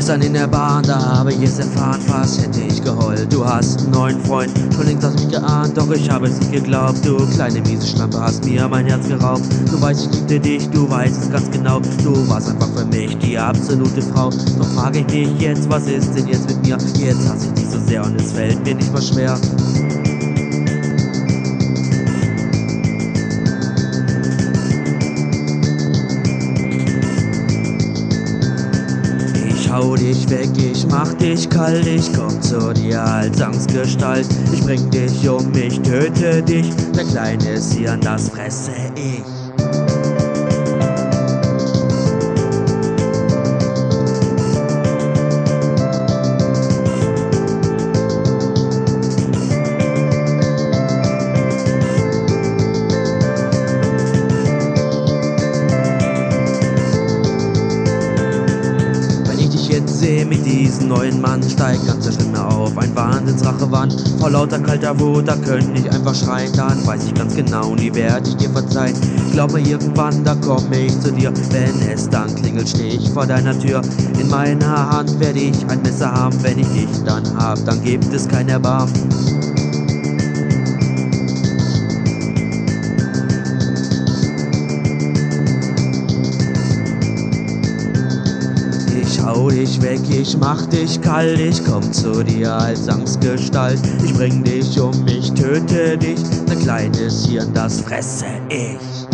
Gestern in der Bahn, da habe ich es erfahren, fast hätte ich geheult. Du hast einen neuen Freund, schon längst hast mich geahnt, doch ich habe es nicht geglaubt. Du kleine miese Schlampe, hast mir mein Herz geraubt. Du weißt, ich liebte dich, du weißt es ganz genau. Du warst einfach für mich die absolute Frau. Doch frage ich dich jetzt, was ist denn jetzt mit mir? Jetzt hasse ich dich so sehr und es fällt mir nicht mal schwer. Ich hau dich weg, ich mach dich kalt, ich komm zu dir als Angstgestalt. Ich bring dich um, ich töte dich, dein kleines Hirn, das fresse ich. Jetzt seh mit diesem neuen Mann, steigt ganz der Stimme auf, ein Wahnsinnsrachewand. Vor lauter kalter Wut, da könnte ich einfach schreien, dann weiß ich ganz genau, nie werd ich dir verzeihen. Glaub mir, irgendwann, da komm ich zu dir, wenn es dann klingelt, steh ich vor deiner Tür. In meiner Hand werd ich ein Messer haben, wenn ich dich dann hab, dann gibt es kein Erbarmen. Ich hau dich weg, ich mach dich kalt, ich komm zu dir als Angstgestalt. Ich bring dich um, ich töte dich, dein kleines Hirn, das fresse ich.